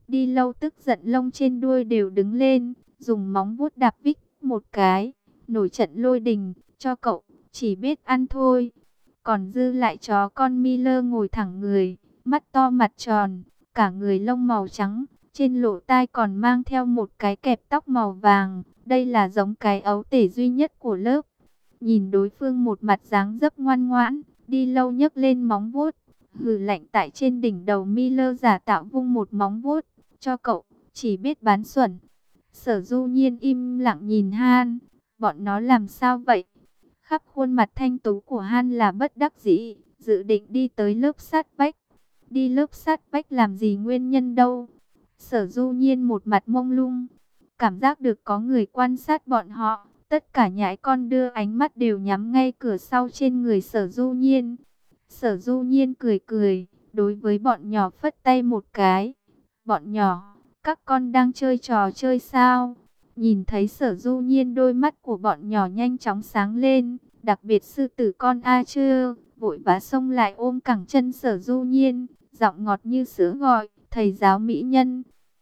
Đi Lâu tức giận lông trên đuôi đều đứng lên, dùng móng vuốt đạp vích một cái, nổi trận lôi đình, cho cậu, chỉ biết ăn thôi. Còn dư lại chó con Miller ngồi thẳng người, mắt to mặt tròn, cả người lông màu trắng, trên lỗ tai còn mang theo một cái kẹp tóc màu vàng. Đây là giống cái ấu tể duy nhất của lớp. Nhìn đối phương một mặt dáng dấp ngoan ngoãn, Đi Lâu nhấc lên móng vuốt, hừ lạnh tại trên đỉnh đầu Miller giả tạo vung một móng vuốt, cho cậu, chỉ biết bán xuẩn. Sở Du Nhiên im lặng nhìn Han, bọn nó làm sao vậy? Khắp khuôn mặt thanh tú của Han là bất đắc dĩ, dự định đi tới lớp sát vách. Đi lớp sát vách làm gì, nguyên nhân đâu? Sở Du Nhiên một mặt mông lung, cảm giác được có người quan sát bọn họ. Tất cả nhãi con đưa ánh mắt đều nhắm ngay cửa sau trên người Sở Du Nhiên. Sở Du Nhiên cười cười, đối với bọn nhỏ phất tay một cái. Bọn nhỏ, các con đang chơi trò chơi sao? Nhìn thấy Sở Du Nhiên, đôi mắt của bọn nhỏ nhanh chóng sáng lên, đặc biệt sư tử con A Chư, vội vã xông lại ôm cẳng chân Sở Du Nhiên, giọng ngọt như sữa gọi, thầy giáo mỹ nhân.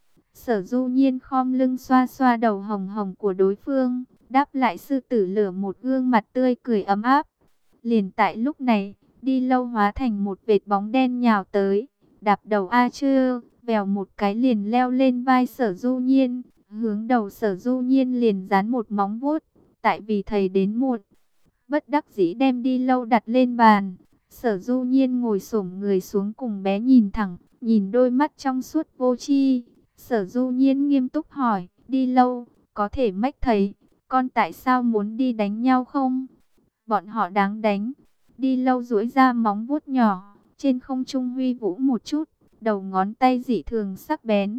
Sở Du Nhiên khom lưng xoa xoa đầu hồng hồng của đối phương, đáp lại sư tử lửa một gương mặt tươi cười ấm áp. Liền tại lúc này, Đi Lâu hóa thành một vệt bóng đen nhào tới, đạp đầu A Chư, vèo một cái liền leo lên vai Sở Du Nhiên, hướng đầu Sở Du Nhiên liền dán một móng vuốt. Tại vì thầy đến muộn, bất đắc dĩ đem Đi Lâu đặt lên bàn. Sở Du Nhiên ngồi xổm người xuống cùng bé nhìn thẳng, nhìn đôi mắt trong suốt vô tri. Sở Du Nhiên nghiêm túc hỏi, Đi Lâu, có thể mách thầy, con tại sao muốn đi đánh nhau không? Bọn họ đáng đánh. Đi Lâu duỗi ra móng vuốt nhỏ, trên không trung huy vũ một chút, đầu ngón tay dị thường sắc bén.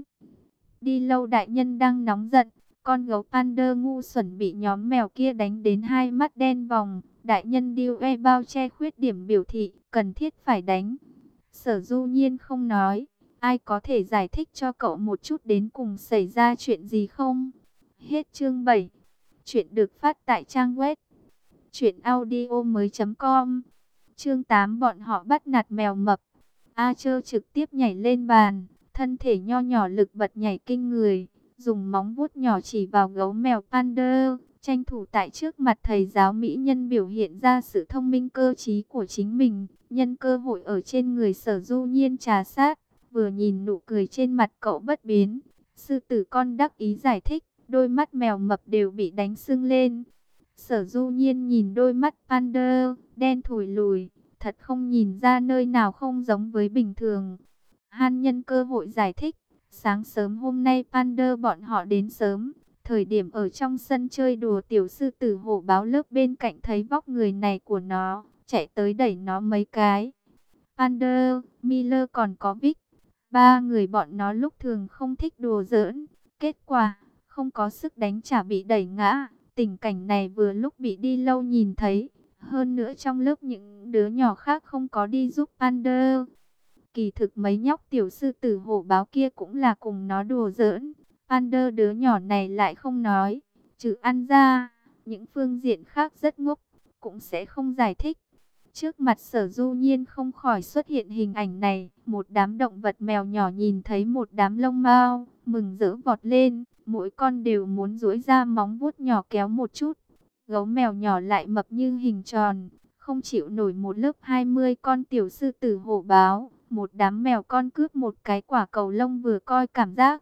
Đi Lâu đại nhân đang nóng giận, con gấu panda ngu xuẩn bị nhóm mèo kia đánh đến hai mắt đen vòng. Đại nhân điêu e bao che khuyết điểm biểu thị, cần thiết phải đánh. Sở Du Nhiên không nói. Ai có thể giải thích cho cậu một chút đến cùng xảy ra chuyện gì không? Hết chương 7. Chuyện được phát tại trang web truyệnaudiomoi.com. Chương 8, bọn họ bắt nạt mèo mập. A Chơ trực tiếp nhảy lên bàn, thân thể nho nhỏ lực bật nhảy kinh người, dùng móng vuốt nhỏ chỉ vào gấu mèo panda, tranh thủ tại trước mặt thầy giáo mỹ nhân biểu hiện ra sự thông minh cơ trí của chính mình, nhân cơ hội ở trên người Sở Du Nhiên trà sát. Vừa nhìn nụ cười trên mặt cậu bất biến, sư tử con đắc ý giải thích, đôi mắt mèo mập đều bị đánh sưng lên. Sở Du Nhiên nhìn đôi mắt panda, đen thủi lùi, thật không nhìn ra nơi nào không giống với bình thường. Han nhân cơ hội giải thích, sáng sớm hôm nay panda bọn họ đến sớm, thời điểm ở trong sân chơi đùa, tiểu sư tử hổ báo lớp bên cạnh thấy vóc người này của nó, chạy tới đẩy nó mấy cái. Panda, Miller còn có Vic, ba người bọn nó lúc thường không thích đùa giỡn, kết quả không có sức đánh trả bị đẩy ngã. Tình cảnh này vừa lúc bị Đi Lâu nhìn thấy, hơn nữa trong lớp những đứa nhỏ khác không có đi giúp panda. Kỳ thực mấy nhóc tiểu sư tử hổ báo kia cũng là cùng nó đùa giỡn, panda đứa nhỏ này lại không nói, trừ ăn ra, những phương diện khác rất ngốc, cũng sẽ không giải thích. Trước mặt Sở Du Nhiên không khỏi xuất hiện hình ảnh này, một đám động vật mèo nhỏ nhìn thấy một đám lông mao, mừng rỡ vọt lên, mỗi con đều muốn duỗi ra móng vuốt nhỏ kéo một chút. Gấu mèo nhỏ lại mập như hình tròn, không chịu nổi một lớp 20 con tiểu sư tử hổ báo, một đám mèo con cướp một cái quả cầu lông vừa coi cảm giác.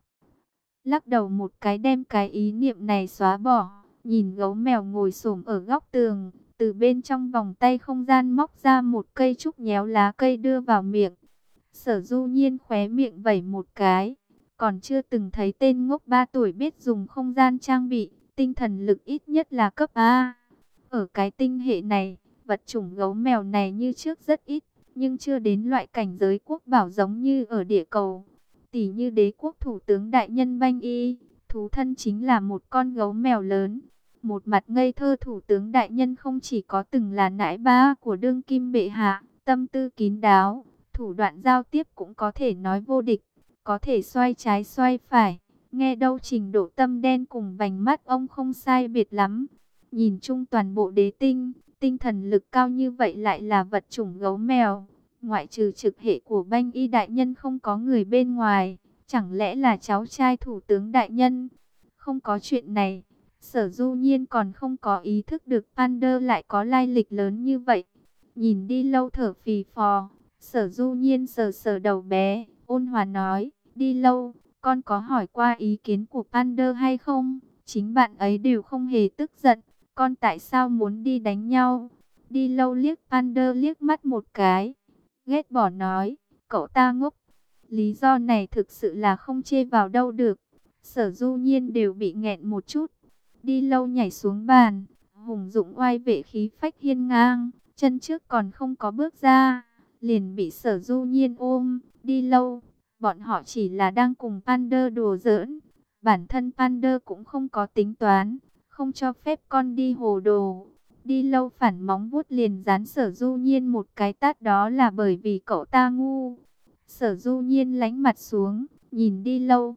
Lắc đầu một cái đem cái ý niệm này xóa bỏ, nhìn gấu mèo ngồi xổm ở góc tường, từ bên trong vòng tay không gian móc ra một cây trúc nhéo lá cây đưa vào miệng. Sở Du Nhiên khóe miệng vẩy một cái, còn chưa từng thấy tên ngốc 3 tuổi biết dùng không gian trang bị, tinh thần lực ít nhất là cấp A. Ở cái tinh hệ này, vật chủng gấu mèo này như trước rất ít, nhưng chưa đến loại cảnh giới quốc bảo giống như ở địa cầu. Tỷ như đế quốc thủ tướng đại nhân Banh Y, thú thân chính là một con gấu mèo lớn. Một mặt ngây thơ, thủ tướng đại nhân không chỉ có từng là nãi ba của đương kim bệ hạ, tâm tư kín đáo, thủ đoạn giao tiếp cũng có thể nói vô địch, có thể xoay trái xoay phải. Nghe đâu trình độ tâm đen cùng vành mắt ông không sai biệt lắm. Nhìn chung toàn bộ đế tinh, tinh thần lực cao như vậy lại là vật chủng gấu mèo. Ngoại trừ trực hệ của Banh Y đại nhân không có người bên ngoài, Chẳng lẽ là cháu trai thủ tướng đại nhân? Không có chuyện này. Sở Du Nhiên còn không có ý thức được Pander lại có lai lịch lớn như vậy. Nhìn Đi Lâu thở phì phò, Sở Du Nhiên sờ sờ đầu bé, ôn hòa nói, Đi Lâu, con có hỏi qua ý kiến của Pander hay không? Chính bạn ấy đều không hề tức giận, con tại sao muốn đi đánh nhau? Đi Lâu liếc Pander liếc mắt một cái, ghét bỏ nói, cậu ta ngốc. Lý do này thực sự là không chê vào đâu được. Sở Du Nhiên đều bị nghẹn một chút. Đi Lâu nhảy xuống bàn, hùng dũng oai vệ khí phách hiên ngang, chân trước còn không có bước ra, liền bị Sở Du Nhiên ôm. Đi Lâu, bọn họ chỉ là đang cùng Pander đùa giỡn. Bản thân Pander cũng không có tính toán, không cho phép con đi hồ đồ. Đi Lâu phản móng vuốt liền dán Sở Du Nhiên một cái tát, đó là bởi vì cậu ta ngu. Sở Du Nhiên lánh mặt xuống, nhìn Đi Lâu.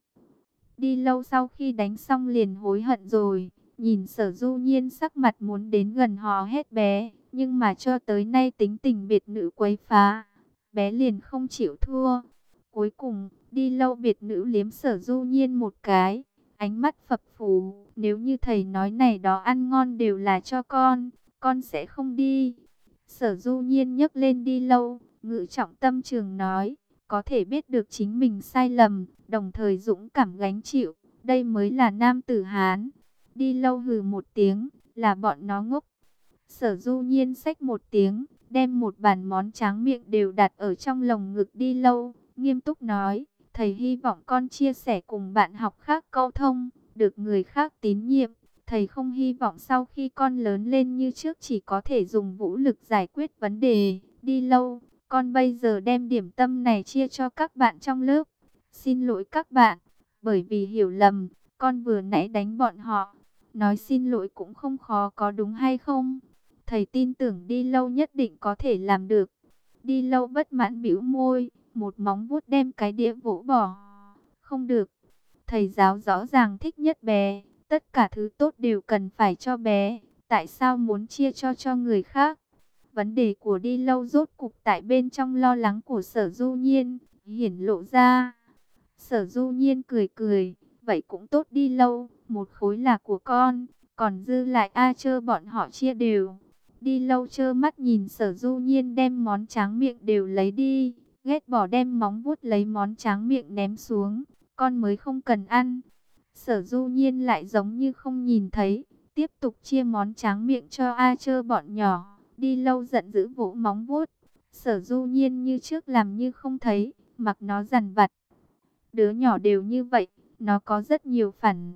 Đi Lâu sau khi đánh xong liền hối hận rồi. Nhìn Sở Du Nhiên sắc mặt muốn đến gần hò hét bé, nhưng mà cho tới nay tính tình biệt nữ quấy phá, bé liền không chịu thua. Cuối cùng, Đi Lâu biệt nữ liếm Sở Du Nhiên một cái, ánh mắt phập phù, nếu như thầy nói này đó ăn ngon đều là cho con sẽ không đi. Sở Du Nhiên nhấc lên Đi Lâu, ngự trọng tâm trường nói, có thể biết được chính mình sai lầm, đồng thời dũng cảm gánh chịu, đây mới là nam tử Hán. Đi Lâu hừ một tiếng, là bọn nó ngốc. Sở Du Nhiên xách một tiếng, đem một bàn món tráng miệng đều đặt ở trong lồng ngực Đi Lâu, nghiêm túc nói, thầy hy vọng con chia sẻ cùng bạn học khác câu thông, được người khác tín nhiệm. Thầy không hy vọng sau khi con lớn lên như trước chỉ có thể dùng vũ lực giải quyết vấn đề. Đi Lâu, con bây giờ đem điểm tâm này chia cho các bạn trong lớp. Xin lỗi các bạn, bởi vì hiểu lầm, con vừa nãy đánh bọn họ. Nói xin lỗi cũng không khó có đúng hay không? Thầy tin tưởng Đi Lâu nhất định có thể làm được. Đi Lâu bất mãn bĩu môi, một móng vuốt đem cái đĩa vỗ bỏ. Không được, thầy giáo rõ ràng thích nhất bé, tất cả thứ tốt đều cần phải cho bé, tại sao muốn chia cho người khác? Vấn đề của Đi Lâu rốt cục tại bên trong lo lắng của Sở Du Nhiên hiển lộ ra. Sở Du Nhiên cười cười, vậy cũng tốt. Đi Lâu, một khối là của con, còn dư lại A Chơ bọn họ chia đều. Đi Lâu trơ mắt nhìn Sở Du Nhiên đem món tráng miệng đều lấy đi, ghét bỏ đem móng vuốt lấy món tráng miệng ném xuống, con mới không cần ăn. Sở Du Nhiên lại giống như không nhìn thấy, tiếp tục chia món tráng miệng cho A Chơ bọn nhỏ. Đi Lâu giận dữ vỗ móng vuốt, Sở Du Nhiên như trước làm như không thấy, mặc nó dằn vặt. Đứa nhỏ đều như vậy, nó có rất nhiều phản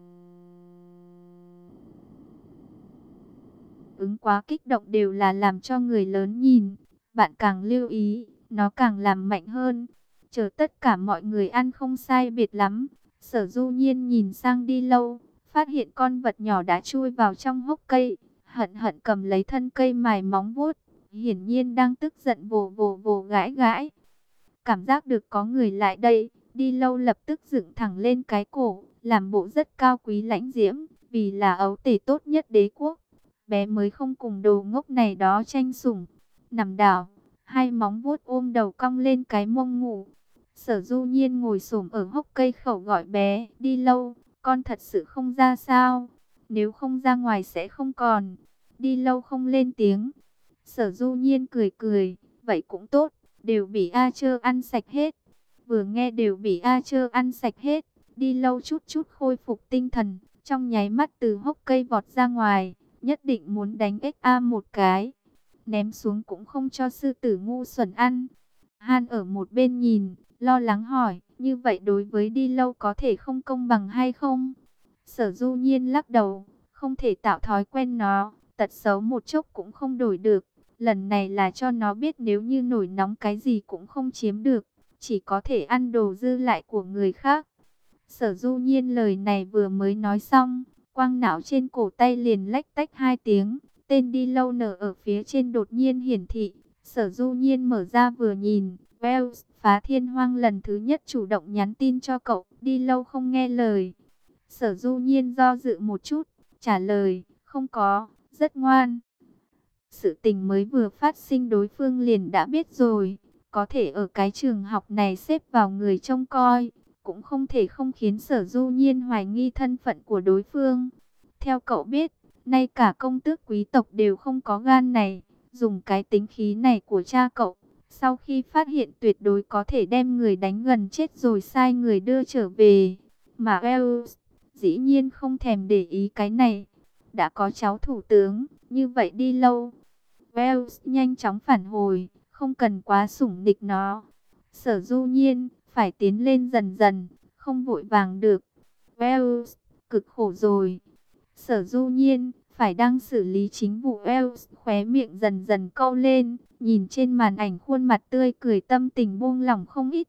ứng quá kích động đều là làm cho người lớn nhìn. Bạn càng lưu ý, nó càng làm mạnh hơn. Chờ tất cả mọi người ăn không sai biệt lắm, Sở Du Nhiên nhìn sang Đi Lâu, phát hiện con vật nhỏ đã chui vào trong hốc cây, hận hận cầm lấy thân cây mài móng vuốt, hiển nhiên đang tức giận vồ vồ vồ gãi gãi. Cảm giác được có người lại đây, Đi Lâu lập tức dựng thẳng lên cái cổ, làm bộ rất cao quý lãnh diễm, vì là ấu tể tốt nhất đế quốc. Bé mới không cùng đồ ngốc này đó tranh sủng. Nằm đảo, hai móng vuốt ôm đầu cong lên cái mông ngủ. Sở Du Nhiên ngồi xổm ở hốc cây khẩu gọi bé, Đi Lâu, con thật sự không ra sao? Nếu không ra ngoài sẽ không còn. Đi Lâu không lên tiếng. Sở Du Nhiên cười cười, vậy cũng tốt, đều bị A Chơ ăn sạch hết. Vừa nghe đều bị A Chơ ăn sạch hết, Đi Lâu chút chút khôi phục tinh thần, trong nháy mắt từ hốc cây vọt ra ngoài, nhất định muốn đánh XA một cái, ném xuống cũng không cho sư tử ngu xuẩn ăn. Han ở một bên nhìn, lo lắng hỏi, như vậy đối với Đi Lâu có thể không công bằng hay không? Sở Du Nhiên lắc đầu, không thể tạo thói quen nó, tật xấu một chốc cũng không đổi được. Lần này là cho nó biết nếu như nổi nóng cái gì cũng không chiếm được, chỉ có thể ăn đồ dư lại của người khác. Sở Du Nhiên lời này vừa mới nói xong, quang não trên cổ tay liền lách tách hai tiếng, tên Đi Lâu nở ở phía trên đột nhiên hiển thị. Sở Du Nhiên mở ra vừa nhìn, Wells phá thiên hoang lần thứ nhất chủ động nhắn tin cho cậu. Đi Lâu không nghe lời. Sở Du Nhiên do dự một chút, trả lời, không có, rất ngoan. Sự tình mới vừa phát sinh đối phương liền đã biết rồi, có thể ở cái trường học này xếp vào người trông coi, cũng không thể không khiến Sở Du Nhiên hoài nghi thân phận của đối phương. Theo cậu biết, nay cả công tước quý tộc đều không có gan này, dùng cái tính khí này của cha cậu. Sau khi phát hiện tuyệt đối có thể đem người đánh gần chết rồi sai người đưa trở về. Mà Wells dĩ nhiên không thèm để ý cái này. Đã có cháu thủ tướng, như vậy đi lâu. Wells nhanh chóng phản hồi, không cần quá sủng nịch nó. Sở Du Nhiên, phải tiến lên dần dần, không vội vàng được. Wells, cực khổ rồi. Sở Du Nhiên, phải đang xử lý chính vụ. Wells khóe miệng dần dần cau lên, nhìn trên màn ảnh khuôn mặt tươi cười, tâm tình buông lỏng không ít.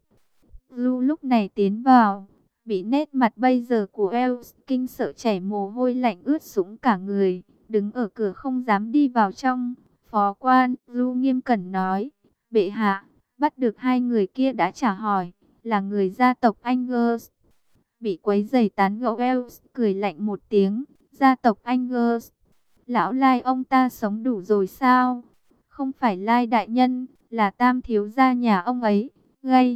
Lu lúc này tiến vào, bị nét mặt bây giờ của Wells kinh sợ chảy mồ hôi lạnh ướt sũng cả người, đứng ở cửa không dám đi vào trong. Phó quan, Lu nghiêm cẩn nói, bệ hạ, bắt được hai người kia đã trả hỏi, là người gia tộc Angus. Bị quấy rầy tán gẫu, Wells cười lạnh một tiếng, gia tộc Angus. Lão Lai ông ta sống đủ rồi sao? Không phải Lai đại nhân, là tam thiếu gia nhà ông ấy, gây.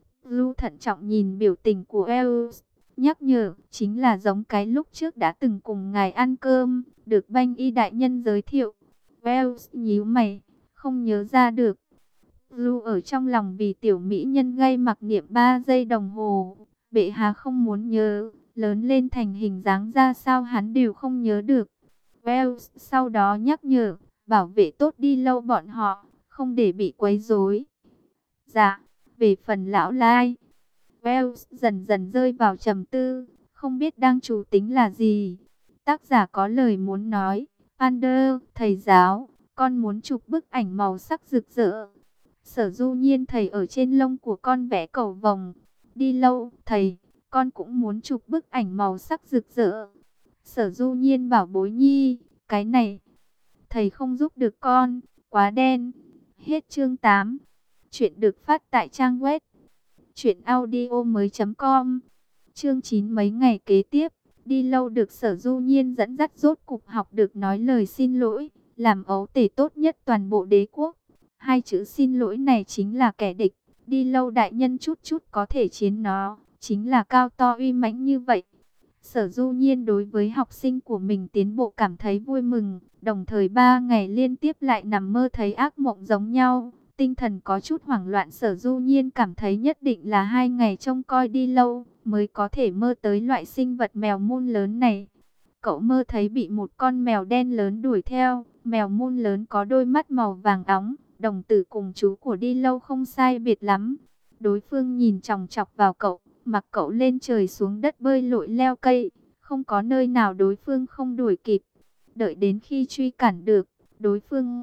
Lu thận trọng nhìn biểu tình của Wells, nhắc nhở, chính là giống cái lúc trước đã từng cùng ngài ăn cơm, được Banh Y đại nhân giới thiệu. Wells nhíu mày, không nhớ ra được. Lu ở trong lòng vì tiểu mỹ nhân gây mặc niệm 3 giây đồng hồ. Bệ hạ không muốn nhớ, lớn lên thành hình dáng ra sao hắn đều không nhớ được. Wells sau đó nhắc nhở, bảo vệ tốt đi lâu bọn họ, không để bị quấy rối. Dạ, về phần lão Lai, Wells dần dần rơi vào trầm tư, không biết đang chủ tính là gì. Tác giả có lời muốn nói, Pander, thầy giáo, con muốn chụp bức ảnh màu sắc rực rỡ. Sở Du Nhiên thầy ở trên lông của con vẽ cầu vồng. Đi lâu, thầy, con cũng muốn chụp bức ảnh màu sắc rực rỡ. Sở Du Nhiên bảo bối nhi, cái này, thầy không giúp được con, quá đen. Hết chương 8. Chuyện được phát tại trang web truyệnaudiomoi.com. Chương 9 mấy ngày kế tiếp, đi lâu được Sở Du Nhiên dẫn dắt rốt cục học được nói lời xin lỗi, làm ấu tể tốt nhất toàn bộ đế quốc. Hai chữ xin lỗi này chính là kẻ địch, đi lâu đại nhân chút chút có thể chiến nó, chính là cao to uy mãnh như vậy. Sở Du Nhiên đối với học sinh của mình tiến bộ cảm thấy vui mừng, đồng thời 3 ngày liên tiếp lại nằm mơ thấy ác mộng giống nhau. Tinh thần có chút hoảng loạn, Sở Du Nhiên cảm thấy nhất định là 2 ngày trông coi đi lâu mới có thể mơ tới loại sinh vật mèo mun lớn này. Cậu mơ thấy bị một con mèo đen lớn đuổi theo, mèo mun lớn có đôi mắt màu vàng óng, đồng tử cùng chú của đi lâu không sai biệt lắm. Đối phương nhìn chòng chọc vào cậu, mặc cậu lên trời xuống đất bơi lội leo cây, không có nơi nào đối phương không đuổi kịp. Đợi đến khi truy cản được, đối phương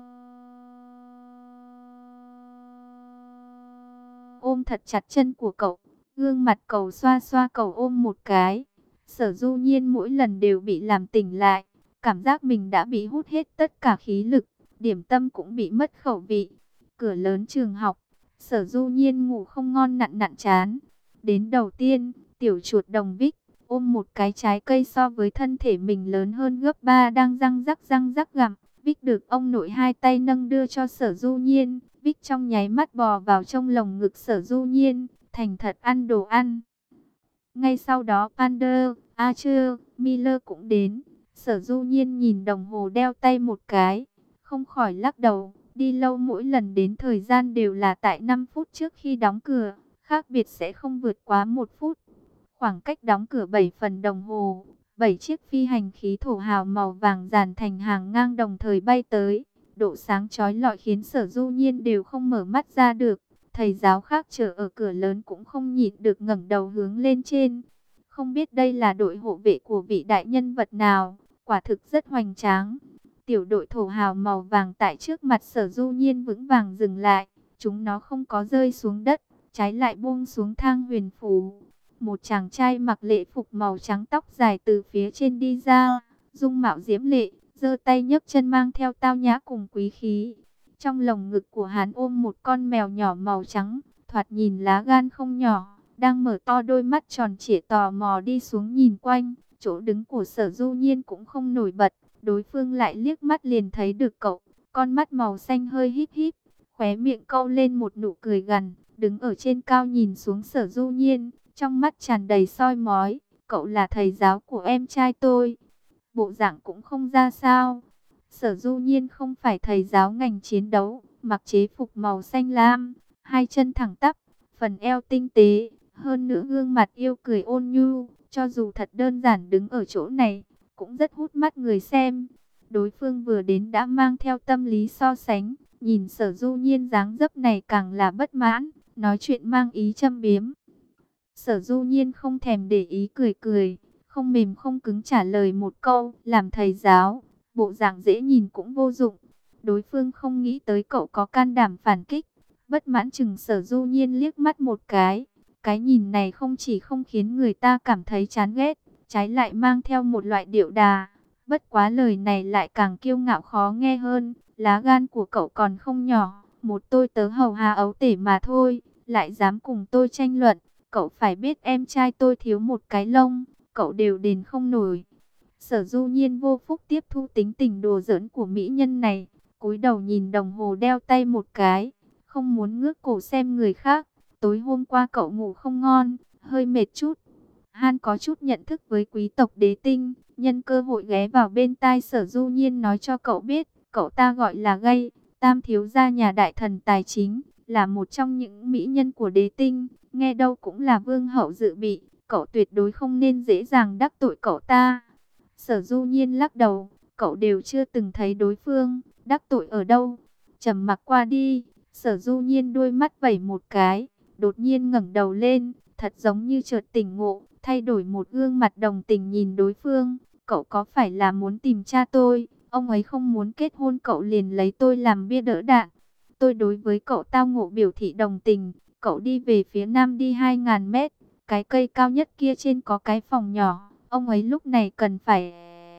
ôm thật chặt chân của cậu, gương mặt cậu xoa xoa cậu ôm một cái. Sở Du Nhiên mỗi lần đều bị làm tỉnh lại, cảm giác mình đã bị hút hết tất cả khí lực, điểm tâm cũng bị mất khẩu vị. Cửa lớn trường học, Sở Du Nhiên ngủ không ngon nặn nặn chán. Đến đầu tiên, tiểu chuột đồng Vic ôm một cái trái cây so với thân thể mình lớn hơn gấp 3 đang răng rắc gặm. Vic được ông nội hai tay nâng đưa cho Sở Du Nhiên. Vic trong nháy mắt bò vào trong lồng ngực Sở Du Nhiên, thành thật ăn đồ ăn. Ngay sau đó Pander, Archer, Miller cũng đến. Sở Du Nhiên nhìn đồng hồ đeo tay một cái, không khỏi lắc đầu. Đi lâu mỗi lần đến thời gian đều là tại 5 phút trước khi đóng cửa, khác biệt sẽ không vượt quá 1 phút. Khoảng cách đóng cửa 7 phần đồng hồ, 7 chiếc phi hành khí thổ hào màu vàng dàn thành hàng ngang đồng thời bay tới. Độ sáng chói lọi khiến Sở Du Nhiên đều không mở mắt ra được. Thầy giáo khác chờ ở cửa lớn cũng không nhịn được ngẩng đầu hướng lên trên. Không biết đây là đội hộ vệ của vị đại nhân vật nào, quả thực rất hoành tráng. Tiểu đội thổ hào màu vàng tại trước mặt Sở Du Nhiên vững vàng dừng lại. Chúng nó không có rơi xuống đất, trái lại buông xuống thang huyền phù. Một chàng trai mặc lễ phục màu trắng, tóc dài từ phía trên đi ra, dung mạo diễm lệ, giơ tay nhấc chân mang theo tao nhã cùng quý khí. Trong lồng ngực của hắn ôm một con mèo nhỏ màu trắng, thoạt nhìn lá gan không nhỏ, đang mở to đôi mắt tròn trịa tò mò đi xuống nhìn quanh. Chỗ đứng của Sở Du Nhiên cũng không nổi bật, đối phương lại liếc mắt liền thấy được cậu, con mắt màu xanh hơi híp híp, khóe miệng cau lên một nụ cười gằn, đứng ở trên cao nhìn xuống Sở Du Nhiên, trong mắt tràn đầy soi mói. Cậu là thầy giáo của em trai tôi. Bộ dạng cũng không ra sao. Sở Du Nhiên không phải thầy giáo ngành chiến đấu, mặc chế phục màu xanh lam, hai chân thẳng tắp, phần eo tinh tế, hơn nữa gương mặt yêu cười ôn nhu, cho dù thật đơn giản đứng ở chỗ này, cũng rất hút mắt người xem. Đối phương vừa đến đã mang theo tâm lý so sánh, nhìn Sở Du Nhiên dáng dấp này càng là bất mãn, nói chuyện mang ý châm biếm. Sở Du Nhiên không thèm để ý, cười cười, không mềm không cứng trả lời một câu, làm thầy giáo, bộ dạng dễ nhìn cũng vô dụng. Đối phương không nghĩ tới cậu có can đảm phản kích, bất mãn chừng Sở Du Nhiên liếc mắt một cái. Cái nhìn này không chỉ không khiến người ta cảm thấy chán ghét, trái lại mang theo một loại điệu đà. Bất quá lời này lại càng kiêu ngạo khó nghe hơn, lá gan của cậu còn không nhỏ, một tôi tớ hầu hà ấu tể mà thôi, lại dám cùng tôi tranh luận. Cậu phải biết em trai tôi thiếu một cái lông, cậu đều đền không nổi. Sở Du Nhiên vô phúc tiếp thu tính tình đùa giỡn của mỹ nhân này, cúi đầu nhìn đồng hồ đeo tay một cái, không muốn ngước cổ xem người khác. Tối hôm qua cậu ngủ không ngon, hơi mệt chút. Han có chút nhận thức với quý tộc đế tinh, nhân cơ hội ghé vào bên tai Sở Du Nhiên nói cho cậu biết, cậu ta gọi là Gay, tam thiếu gia nhà đại thần tài chính, là một trong những mỹ nhân của đế tinh, nghe đâu cũng là vương hậu dự bị, cậu tuyệt đối không nên dễ dàng đắc tội cậu ta. Sở Du Nhiên lắc đầu, cậu đều chưa từng thấy đối phương, đắc tội ở đâu. Trầm mặc qua đi, Sở Du Nhiên đôi mắt vẩy một cái, đột nhiên ngẩng đầu lên, thật giống như chợt tỉnh ngộ, thay đổi một gương mặt đồng tình nhìn đối phương. Cậu có phải là muốn tìm cha tôi? Ông ấy không muốn kết hôn cậu liền lấy tôi làm bia đỡ đạn. Tôi đối với cậu tao ngộ biểu thị đồng tình. Cậu đi về phía nam đi 2.000 mét. Cái cây cao nhất kia trên có cái phòng nhỏ. Ông ấy lúc này cần phải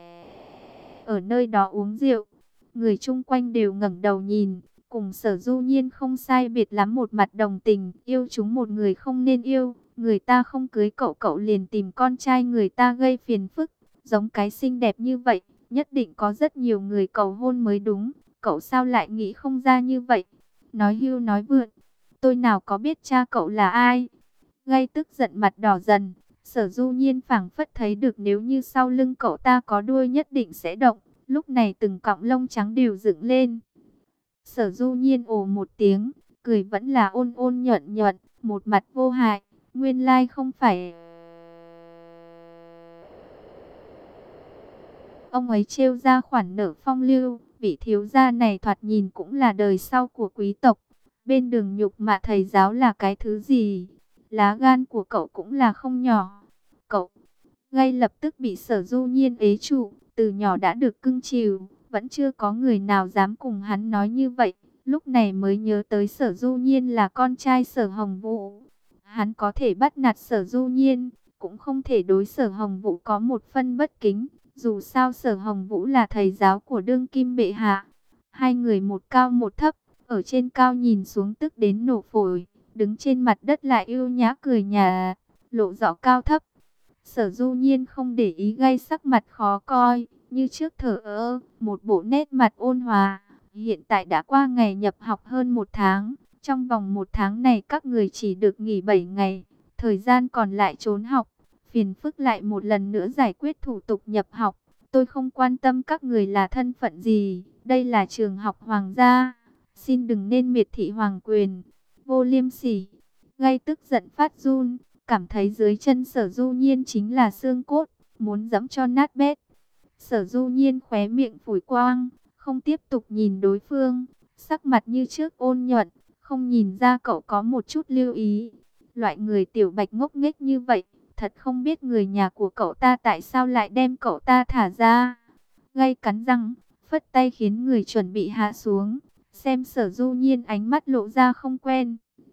ở nơi đó uống rượu. Người chung quanh đều ngẩng đầu nhìn. Cùng Sở Du Nhiên không sai biệt lắm, một mặt đồng tình. Yêu chúng một người không nên yêu. Người ta không cưới cậu, cậu liền tìm con trai người ta gây phiền phức. Giống cái xinh đẹp như vậy, nhất định có rất nhiều người cầu hôn mới đúng. Cậu sao lại nghĩ không ra như vậy? Nói hưu nói vượn, tôi nào có biết cha cậu là ai? Gây tức giận mặt đỏ dần. Sở Du Nhiên phảng phất thấy được nếu như sau lưng cậu ta có đuôi nhất định sẽ động. Lúc này từng cọng lông trắng đều dựng lên. Sở Du Nhiên ồ một tiếng, cười vẫn là ôn ôn nhuận nhuận, một mặt vô hại. Nguyên lai không phải ông ấy trêu ra khoản nợ phong lưu. Vị thiếu gia này thoạt nhìn cũng là đời sau của quý tộc. Bên đường nhục mạ thầy giáo là cái thứ gì? Lá gan của cậu cũng là không nhỏ. Cậu Gây lập tức bị Sở Du Nhiên ế trụ, từ nhỏ đã được cưng chiều, vẫn chưa có người nào dám cùng hắn nói như vậy. Lúc này mới nhớ tới Sở Du Nhiên là con trai Sở Hồng Vũ. Hắn có thể bắt nạt Sở Du Nhiên, cũng không thể đối Sở Hồng Vũ có một phân bất kính. Dù sao Sở Hồng Vũ là thầy giáo của đương kim bệ hạ. Hai người một cao một thấp, ở trên cao nhìn xuống tức đến nổ phổi, đứng trên mặt đất lại yêu nhã cười nhà, lộ rõ cao thấp. Sở Du Nhiên không để ý Gây sắc mặt khó coi, như trước thờ ơ, một bộ nét mặt ôn hòa. Hiện tại đã qua ngày nhập học hơn 1 tháng, trong vòng 1 tháng này các người chỉ được nghỉ 7 ngày, thời gian còn lại trốn học, phiền phức lại một lần nữa giải quyết thủ tục nhập học. Tôi không quan tâm các người là thân phận gì, đây là trường học hoàng gia, xin đừng nên miệt thị hoàng quyền, vô liêm sỉ. Gây tức giận phát run, cảm thấy dưới chân Sở Du Nhiên chính là xương cốt, muốn giẫm cho nát bét. Sở Du Nhiên khóe miệng phủi quang, không tiếp tục nhìn đối phương, sắc mặt như trước ôn nhuận, không nhìn ra cậu có một chút lưu ý. Loại người tiểu bạch ngốc nghếch như vậy, thật không biết người nhà của cậu ta tại sao lại đem cậu ta thả ra. Gây cắn răng, phất tay khiến người chuẩn bị hạ xuống, xem Sở Du Nhiên ánh mắt lộ ra không quen.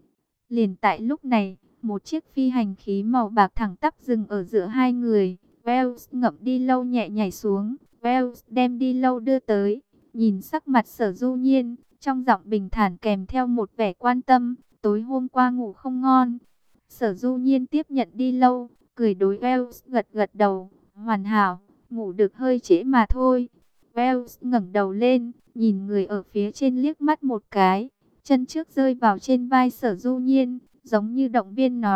Liền tại lúc này, một chiếc phi hành khí màu bạc thẳng tắp dừng ở giữa hai người. Wells ngậm đi lâu nhẹ nhảy xuống. Wells đem đi lâu đưa tới. Nhìn sắc mặt Sở Du Nhiên, trong giọng bình thản kèm theo một vẻ quan tâm. Tối hôm qua ngủ không ngon. Sở Du Nhiên tiếp nhận đi lâu, cười đối Wells gật gật đầu. Hoàn hảo, ngủ được hơi trễ mà thôi. Wells ngẩng đầu lên, nhìn người ở phía trên liếc mắt một cái. Chân trước rơi vào trên vai Sở Du Nhiên, giống như động viên nói,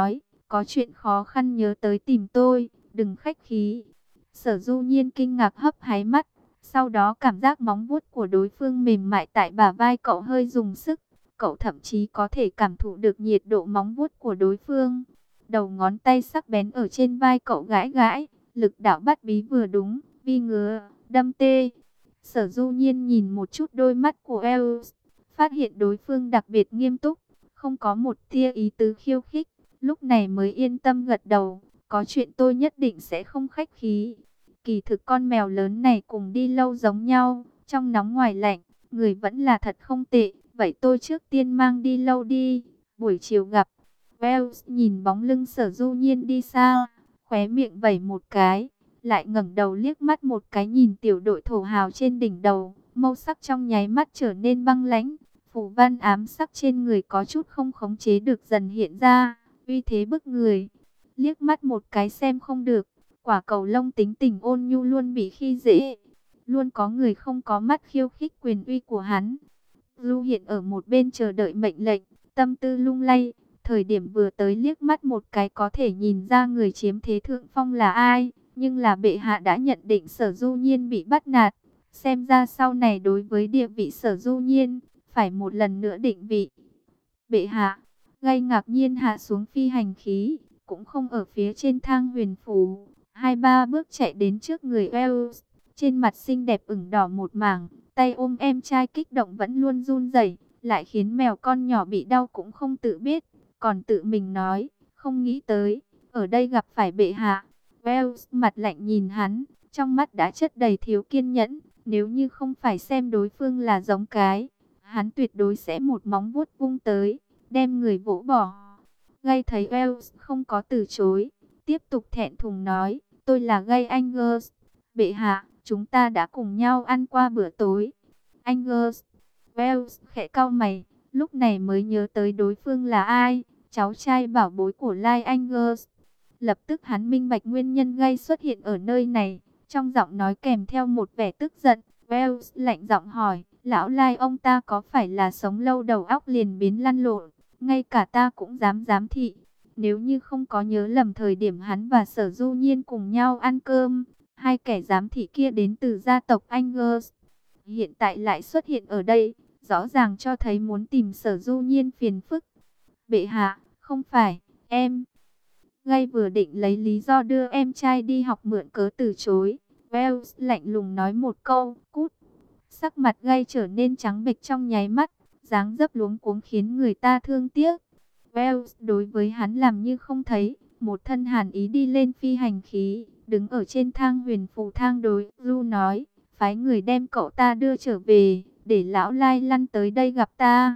có chuyện khó khăn nhớ tới tìm tôi, đừng khách khí. Sở Du Nhiên kinh ngạc hấp háy mắt, sau đó cảm giác móng vuốt của đối phương mềm mại tại bả vai cậu hơi dùng sức. Cậu thậm chí có thể cảm thụ được nhiệt độ móng vuốt của đối phương. Đầu ngón tay sắc bén ở trên vai cậu gãi gãi, lực đạo bắt bí vừa đúng, vi ngứa, đâm tê. Sở Du Nhiên nhìn một chút đôi mắt của Els, phát hiện đối phương đặc biệt nghiêm túc, không có một tia ý tứ khiêu khích, lúc này mới yên tâm gật đầu, có chuyện tôi nhất định sẽ không khách khí. Kỳ thực con mèo lớn này cùng đi lâu giống nhau, trong nóng ngoài lạnh, người vẫn là thật không tệ, vậy tôi trước tiên mang đi lâu đi, buổi chiều gặp. Wells nhìn bóng lưng Sở Du Nhiên đi xa, khóe miệng vẩy một cái, lại ngẩng đầu liếc mắt một cái nhìn tiểu đội thổ hào trên đỉnh đầu, màu sắc trong nháy mắt trở nên băng lãnh, phù văn ám sắc trên người có chút không khống chế được dần hiện ra, uy thế bức người. Liếc mắt một cái xem không được, quả cầu lông tính tình ôn nhu luôn bị khi dễ, luôn có người không có mắt khiêu khích quyền uy của hắn. Lưu Hiện ở một bên chờ đợi mệnh lệnh, tâm tư lung lay. Thời điểm vừa tới liếc mắt một cái có thể nhìn ra người chiếm thế thượng phong là ai, nhưng là bệ hạ đã nhận định Sở Du Nhiên bị bắt nạt. Xem ra sau này đối với địa vị Sở Du Nhiên, phải một lần nữa định vị. Bệ hạ, Gay ngạc nhiên hạ xuống phi hành khí, cũng không ở phía trên thang huyền phù. Hai ba bước chạy đến trước người Wells, trên mặt xinh đẹp ửng đỏ một mảng, tay ôm em trai kích động vẫn luôn run rẩy, lại khiến mèo con nhỏ bị đau cũng không tự biết. Còn tự mình nói, không nghĩ tới, ở đây gặp phải bệ hạ. Wells mặt lạnh nhìn hắn, trong mắt đã chất đầy thiếu kiên nhẫn. Nếu như không phải xem đối phương là giống cái, hắn tuyệt đối sẽ một móng vuốt vung tới, đem người vỗ bỏ. Gay thấy Wells không có từ chối, tiếp tục thẹn thùng nói, tôi là Gay Angus. Bệ hạ, chúng ta đã cùng nhau ăn qua bữa tối. Angus. Wells khẽ cau mày, lúc này mới nhớ tới đối phương là ai, cháu trai bảo bối của Lai Angus. Lập tức hắn minh bạch nguyên nhân Gay xuất hiện ở nơi này, trong giọng nói kèm theo một vẻ tức giận. Wells lạnh giọng hỏi, lão Lai ông ta có phải là sống lâu đầu óc liền biến lăn lộn, ngay cả ta cũng dám giám thị. Nếu như không có nhớ lầm thời điểm hắn và Sở Du Nhiên cùng nhau ăn cơm, hai kẻ giám thị kia đến từ gia tộc Angus. Hiện tại lại xuất hiện ở đây, rõ ràng cho thấy muốn tìm Sở Du Nhiên phiền phức. Bệ hạ, không phải, em. Gay vừa định lấy lý do đưa em trai đi học mượn cớ từ chối. Wells lạnh lùng nói một câu, cút. Sắc mặt Gay trở nên trắng bệch trong nháy mắt, dáng dấp luống cuống khiến người ta thương tiếc. Wells đối với hắn làm như không thấy, một thân hàn ý đi lên phi hành khí, đứng ở trên thang huyền phù thang đối Ru nói, phái người đem cậu ta đưa trở về, để lão Lai lăn tới đây gặp ta.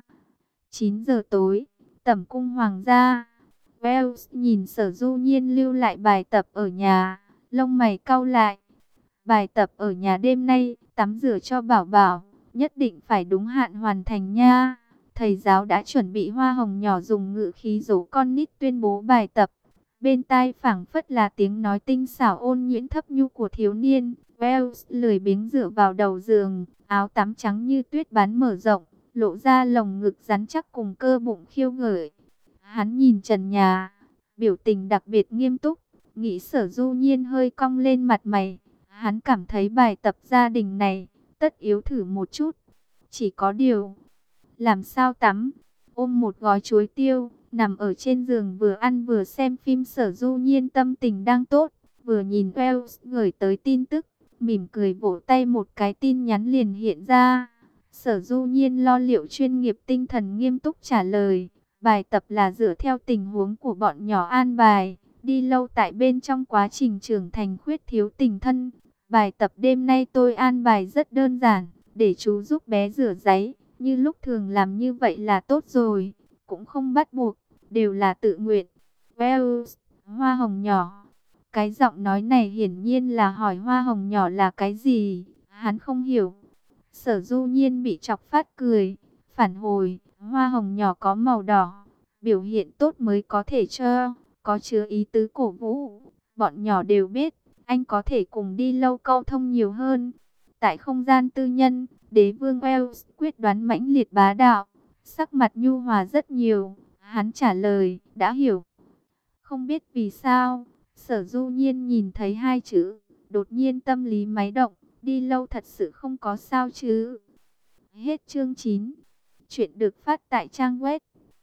9 giờ tối, tẩm cung hoàng gia. Wells nhìn Sở Du Nhiên lưu lại bài tập ở nhà, lông mày cau lại. Bài tập ở nhà đêm nay, tắm rửa cho bảo bảo, nhất định phải đúng hạn hoàn thành nha. Thầy giáo đã chuẩn bị hoa hồng nhỏ dùng ngữ khí dỗ con nít tuyên bố bài tập. Bên tai phảng phất là tiếng nói tinh xảo ôn nhuyễn thấp nhu của thiếu niên. Wells lười biếng dựa vào đầu giường, áo tắm trắng như tuyết bán mở rộng, lộ ra lồng ngực rắn chắc cùng cơ bụng khiêu gợi. Hắn nhìn trần nhà, biểu tình đặc biệt nghiêm túc, nghĩ Sở Du Nhiên hơi cong lên mặt mày. Hắn cảm thấy bài tập gia đình này, tất yếu thử một chút. Chỉ có điều, làm sao tắm, ôm một gói chuối tiêu, nằm ở trên giường vừa ăn vừa xem phim. Sở Du Nhiên tâm tình đang tốt, vừa nhìn Wells gửi tới tin tức, mỉm cười vỗ tay một cái tin nhắn liền hiện ra. Sở Du Nhiên lo liệu chuyên nghiệp tinh thần nghiêm túc trả lời, bài tập là dựa theo tình huống của bọn nhỏ an bài, đi lâu tại bên trong quá trình trưởng thành khuyết thiếu tình thân. Bài tập đêm nay tôi an bài rất đơn giản, để chú giúp bé rửa giấy, như lúc thường làm như vậy là tốt rồi, cũng không bắt buộc, đều là tự nguyện. Wells, hoa hồng nhỏ. Cái giọng nói này hiển nhiên là hỏi hoa hồng nhỏ là cái gì, hắn không hiểu. Sở Du Nhiên bị chọc phát cười, phản hồi, hoa hồng nhỏ có màu đỏ, biểu hiện tốt mới có thể cho, có chứa ý tứ cổ vũ, bọn nhỏ đều biết. Anh có thể cùng đi lâu câu thông nhiều hơn. Tại không gian tư nhân, đế vương Wells quyết đoán mãnh liệt bá đạo, sắc mặt nhu hòa rất nhiều. Hắn trả lời, đã hiểu. Không biết vì sao, Sở Du Nhiên nhìn thấy hai chữ, đột nhiên tâm lý máy động, đi lâu thật sự không có sao chứ. Hết chương 9. Chuyện được phát tại trang web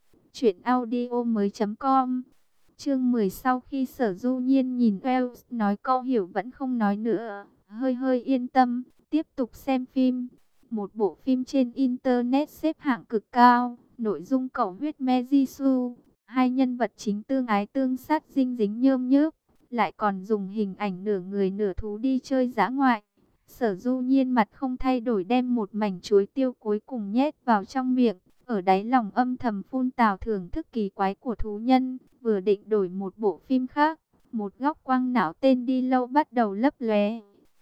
truyệnaudiomoi.com. Chương 10 sau khi Sở Du Nhiên nhìn Wells nói câu hiểu vẫn không nói nữa, hơi hơi yên tâm, tiếp tục xem phim. Một bộ phim trên internet xếp hạng cực cao, nội dung cầu huyết Mejisu, hai nhân vật chính tương ái tương sát dinh dính nhơm nhớp, lại còn dùng hình ảnh nửa người nửa thú đi chơi dã ngoại. Sở Du Nhiên mặt không thay đổi đem một mảnh chuối tiêu cuối cùng nhét vào trong miệng, ở đáy lòng âm thầm phun tào thưởng thức kỳ quái của thú nhân. Vừa định đổi một bộ phim khác, một góc quang não tên đi lâu bắt đầu lấp lóe.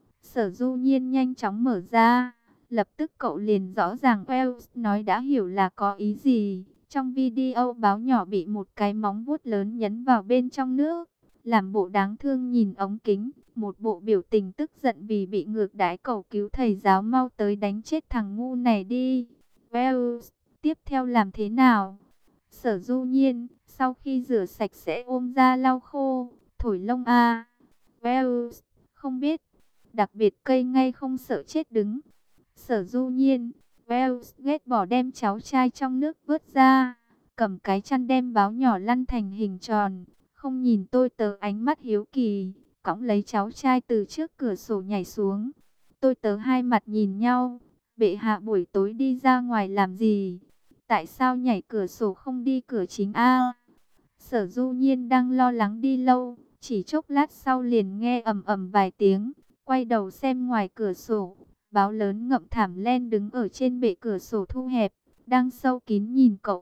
Sở Du Nhiên nhanh chóng mở ra, lập tức cậu liền rõ ràng Wells nói đã hiểu là có ý gì. Trong video báo nhỏ bị một cái móng vuốt lớn nhấn vào bên trong nước, làm bộ đáng thương nhìn ống kính, một bộ biểu tình tức giận vì bị ngược đãi, cầu cứu thầy giáo mau tới đánh chết thằng ngu này đi. Wells, tiếp theo làm thế nào? Sở Du Nhiên, sau khi rửa sạch sẽ ôm ra lau khô, thổi lông a. Wells, không biết, đặc biệt cây ngay không sợ chết đứng. Sở Du Nhiên, Wells ghét bỏ đem cháu trai trong nước vớt ra, cầm cái chăn đem báo nhỏ lăn thành hình tròn, không nhìn tôi tớ ánh mắt hiếu kỳ, cõng lấy cháu trai từ trước cửa sổ nhảy xuống. Tôi tớ hai mặt nhìn nhau, bệ hạ buổi tối đi ra ngoài làm gì? Tại sao nhảy cửa sổ không đi cửa chính a? Sở Du Nhiên đang lo lắng đi lâu, chỉ chốc lát sau liền nghe ầm ầm vài tiếng, quay đầu xem ngoài cửa sổ, báo lớn ngậm thảm len đứng ở trên bệ cửa sổ thu hẹp, đang sâu kín nhìn cậu.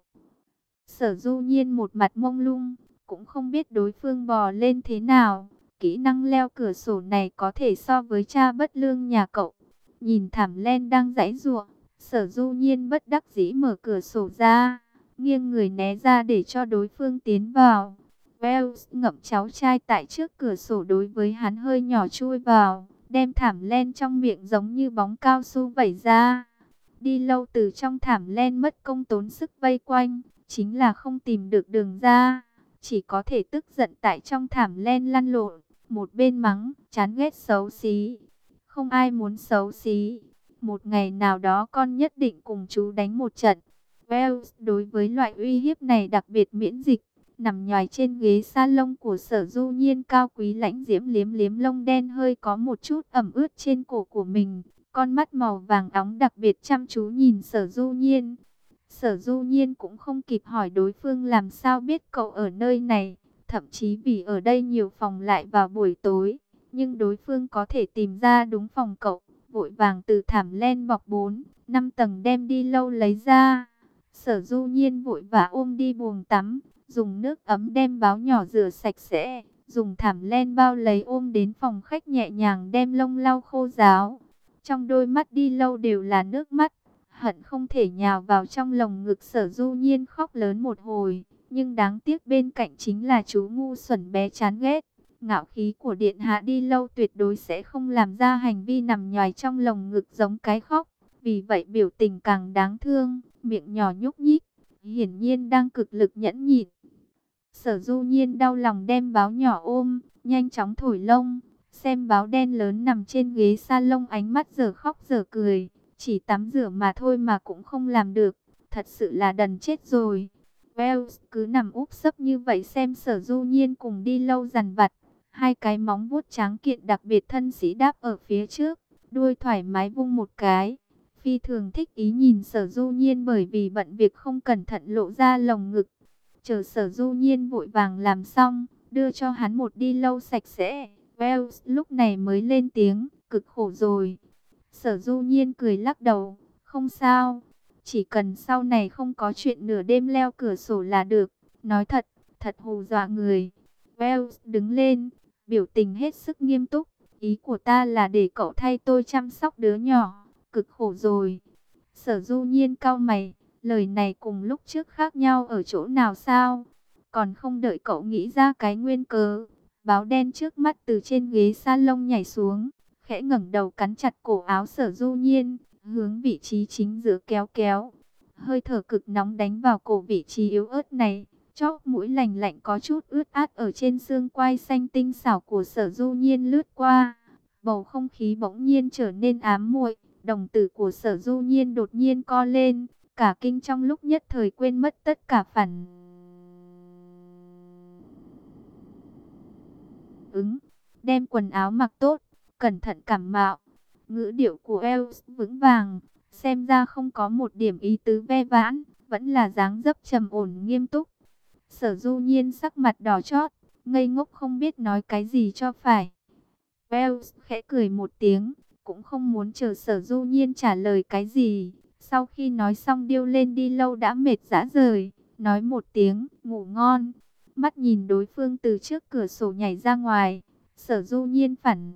Sở Du Nhiên một mặt mông lung, cũng không biết đối phương bò lên thế nào, kỹ năng leo cửa sổ này có thể so với cha bất lương nhà cậu. Nhìn thảm len đang giãy giụa, Sở Du Nhiên bất đắc dĩ mở cửa sổ ra, nghiêng người né ra để cho đối phương tiến vào. Wells ngậm cháu trai tại trước cửa sổ, đối với hắn hơi nhỏ chui vào, đem thảm len trong miệng giống như bóng cao su vẩy ra. Đi lâu từ trong thảm len mất công tốn sức vây quanh, chính là không tìm được đường ra, chỉ có thể tức giận tại trong thảm len lăn lộn, một bên mắng, chán ghét xấu xí. Không ai muốn xấu xí. Một ngày nào đó con nhất định cùng chú đánh một trận. Wells đối với loại uy hiếp này đặc biệt miễn dịch, nằm nhoài trên ghế salon của Sở Du Nhiên cao quý lãnh diễm, liếm liếm lông đen hơi có một chút ẩm ướt trên cổ của mình, con mắt màu vàng óng đặc biệt chăm chú nhìn Sở Du Nhiên. Sở Du Nhiên cũng không kịp hỏi đối phương làm sao biết cậu ở nơi này, thậm chí vì ở đây nhiều phòng lại vào buổi tối, nhưng đối phương có thể tìm ra đúng phòng cậu, vội vàng từ thảm len bọc 4-5 tầng đem đi lâu lấy ra. Sở Du Nhiên vội vã ôm đi buồng tắm, dùng nước ấm đem báo nhỏ rửa sạch sẽ, dùng thảm len bao lấy ôm đến phòng khách, nhẹ nhàng đem lông lau khô ráo. Trong đôi mắt đi lâu đều là nước mắt, hận không thể nhào vào trong lồng ngực Sở Du Nhiên khóc lớn một hồi, nhưng đáng tiếc bên cạnh chính là chú ngu xuẩn bé chán ghét. Ngạo khí của điện hạ đi lâu tuyệt đối sẽ không làm ra hành vi nằm nhoài trong lồng ngực giống cái khóc, vì vậy biểu tình càng đáng thương, miệng nhỏ nhúc nhích, hiển nhiên đang cực lực nhẫn nhịn. Sở Du Nhiên đau lòng đem báo nhỏ ôm, nhanh chóng thổi lông, xem báo đen lớn nằm trên ghế salon, ánh mắt giờ khóc giờ cười, chỉ tắm rửa mà thôi mà cũng không làm được, thật sự là đần chết rồi. Wells cứ nằm úp sấp như vậy xem Sở Du Nhiên cùng đi lâu dằn vặt, hai cái móng vuốt trắng kiện đặc biệt thân sĩ đáp ở phía trước, đuôi thoải mái vung một cái. Phi thường thích ý nhìn Sở Du Nhiên bởi vì bận việc không cẩn thận lộ ra lồng ngực. Chờ Sở Du Nhiên vội vàng làm xong, đưa cho hắn một đi lâu sạch sẽ. Wells lúc này mới lên tiếng, cực khổ rồi. Sở Du Nhiên cười lắc đầu, không sao, chỉ cần sau này không có chuyện nửa đêm leo cửa sổ là được. Nói thật, thật hù dọa người. Wells đứng lên, biểu tình hết sức nghiêm túc. Ý của ta là để cậu thay tôi chăm sóc đứa nhỏ, cực khổ rồi. Sở Du Nhiên cau mày, lời này cùng lúc trước khác nhau ở chỗ nào sao? Còn không đợi cậu nghĩ ra cái nguyên cớ, báo đen trước mắt từ trên ghế salon nhảy xuống, khẽ ngẩng đầu cắn chặt cổ áo Sở Du Nhiên, hướng vị trí chính giữa kéo kéo. Hơi thở cực nóng đánh vào cổ vị trí yếu ớt này, Chóp mũi lành lạnh có chút ướt át ở trên xương quai xanh tinh xảo của Sở Du Nhiên lướt qua. Bầu không khí bỗng nhiên trở nên ám muội, đồng tử của Sở Du Nhiên đột nhiên co lên, cả kinh trong lúc nhất thời quên mất tất cả phản ứng, đem quần áo mặc tốt, cẩn thận cảm mạo. Ngữ điệu của Els vững vàng, xem ra không có một điểm ý tứ ve vãn, vẫn là dáng dấp trầm ổn nghiêm túc. Sở Du Nhiên sắc mặt đỏ chót, ngây ngốc không biết nói cái gì cho phải. Els khẽ cười một tiếng, cũng không muốn chờ Sở Du Nhiên trả lời cái gì. Sau khi nói xong điêu lên đi lâu đã mệt rã rời, nói một tiếng, ngủ ngon. Mắt nhìn đối phương từ trước cửa sổ nhảy ra ngoài, Sở Du Nhiên phản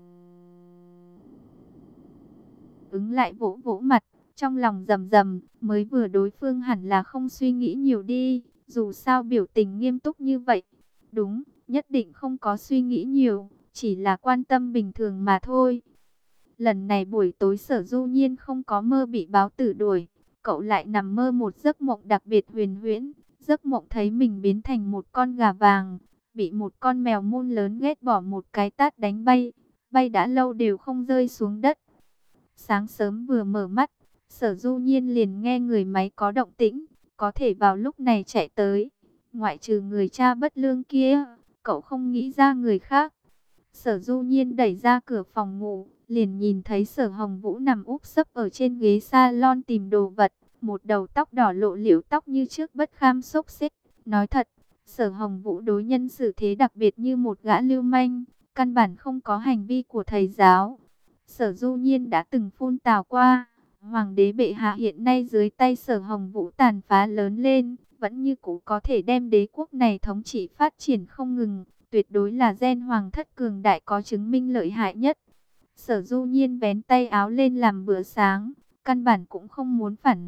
ứng lại vỗ vỗ mặt, trong lòng rầm rầm, mới vừa đối phương hẳn là không suy nghĩ nhiều đi, dù sao biểu tình nghiêm túc như vậy. Đúng, nhất định không có suy nghĩ nhiều, chỉ là quan tâm bình thường mà thôi. Lần này buổi tối Sở Du Nhiên không có mơ bị báo tử đuổi, cậu lại nằm mơ một giấc mộng đặc biệt huyền huyễn, giấc mộng thấy mình biến thành một con gà vàng, bị một con mèo mun lớn ghét bỏ một cái tát đánh bay, bay đã lâu đều không rơi xuống đất. Sáng sớm vừa mở mắt, Sở Du Nhiên liền nghe người máy có động tĩnh, có thể vào lúc này chạy tới. Ngoại trừ người cha bất lương kia, cậu không nghĩ ra người khác. Sở Du Nhiên đẩy ra cửa phòng ngủ, liền nhìn thấy Sở Hồng Vũ nằm úp sấp ở trên ghế salon tìm đồ vật, một đầu tóc đỏ lộ liễu tóc như trước bất kham xốc xếch. Nói thật, Sở Hồng Vũ đối nhân xử thế đặc biệt như một gã lưu manh, căn bản không có hành vi của thầy giáo. Sở Du Nhiên đã từng phun tào qua, Hoàng đế bệ hạ hiện nay dưới tay Sở Hồng Vũ tàn phá lớn lên, vẫn như cũ có thể đem đế quốc này thống trị phát triển không ngừng, tuyệt đối là gen hoàng thất cường đại có chứng minh lợi hại nhất. Sở Du Nhiên vén tay áo lên làm bữa sáng, căn bản cũng không muốn phản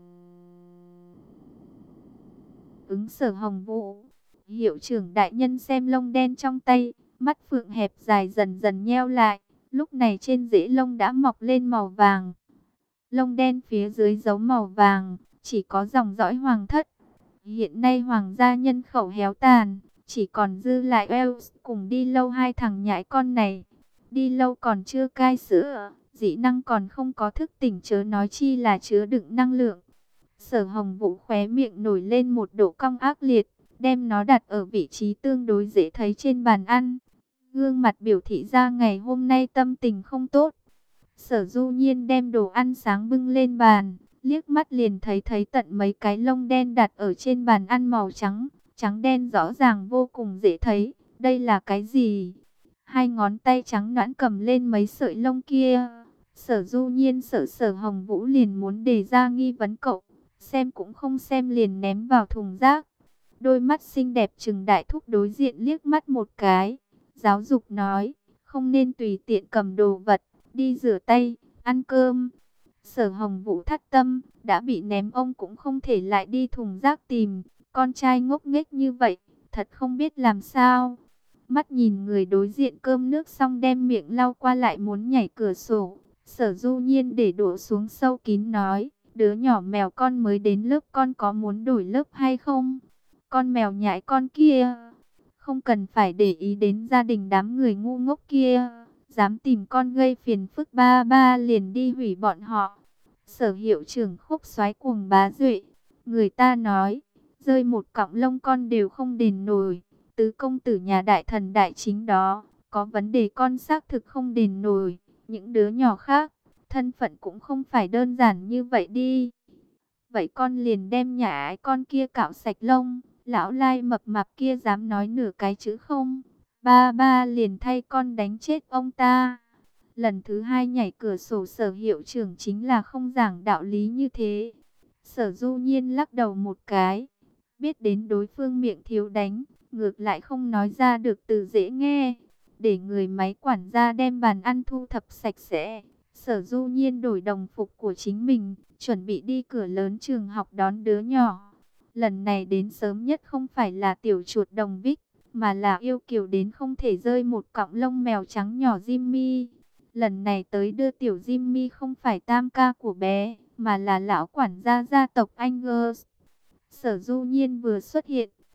ứng Sở Hồng Vũ. Hiệu trưởng đại nhân xem lông đen trong tay, mắt phượng hẹp dài dần dần nheo lại, lúc này trên rễ lông đã mọc lên màu vàng. Lông đen phía dưới dấu màu vàng, chỉ có dòng dõi hoàng thất. Hiện nay hoàng gia nhân khẩu héo tàn, chỉ còn dư lại Els cùng Đi Lâu hai thằng nhãi con này. Đi Lâu còn chưa cai sữa, dị năng còn không có thức tỉnh chớ nói chi là chứa đựng năng lượng. Sở Hồng Vũ khóe miệng nổi lên một độ cong ác liệt, đem nó đặt ở vị trí tương đối dễ thấy trên bàn ăn. Gương mặt biểu thị ra ngày hôm nay tâm tình không tốt. Sở Du Nhiên đem đồ ăn sáng bưng lên bàn, liếc mắt liền thấy tận mấy cái lông đen đặt ở trên bàn ăn màu trắng, trắng đen rõ ràng vô cùng dễ thấy. Đây là cái gì? Hai ngón tay trắng nõn cầm lên mấy sợi lông kia. Sở Du Nhiên sợ Sở Hồng Vũ liền muốn đề ra nghi vấn cậu, xem cũng không xem liền ném vào thùng rác. Đôi mắt xinh đẹp trừng đại thúc đối diện liếc mắt một cái, giáo dục nói, không nên tùy tiện cầm đồ vật, đi rửa tay, ăn cơm. Sở Hồng Vũ thắt tâm, đã bị ném ông cũng không thể lại đi thùng rác tìm, con trai ngốc nghếch như vậy, thật không biết làm sao. Mắt nhìn người đối diện cơm nước xong đem miệng lau qua lại muốn nhảy cửa sổ, Sở Du Nhiên để đổ xuống sâu kín nói, đứa nhỏ mèo con mới đến lớp con có muốn đổi lớp hay không? Con mèo nhãi con kia, không cần phải để ý đến gia đình đám người ngu ngốc kia, dám tìm con gây phiền phức ba ba liền đi hủy bọn họ. Sở hiệu trưởng Khúc Soái cuồng bá duệ, người ta nói, rơi một cọng lông con đều không đền nổi, tứ công tử nhà đại thần đại chính đó, có vấn đề con xác thực không đền nổi, những đứa nhỏ khác, thân phận cũng không phải đơn giản như vậy đi. Vậy con liền đem nhà ái con kia cạo sạch lông, lão lai mập mạp kia dám nói nửa cái chữ không, ba ba liền thay con đánh chết ông ta. Lần thứ hai nhảy cửa sổ Sở hiệu trưởng chính là không giảng đạo lý như thế. Sở Du Nhiên lắc đầu một cái, biết đến đối phương miệng thiếu đánh, ngược lại không nói ra được từ dễ nghe. Để người máy quản gia đem bàn ăn thu thập sạch sẽ, Sở Du Nhiên đổi đồng phục của chính mình, chuẩn bị đi cửa lớn trường học đón đứa nhỏ. Lần này đến sớm nhất không phải là tiểu chuột đồng Vích, mà là yêu kiều đến không thể rơi một cọng lông mèo trắng nhỏ Jimmy. Lần này tới đưa tiểu Jimmy không phải tam ca của bé, mà là lão quản gia gia tộc Angus. Sở Du Nhiên vừa xuất hiện,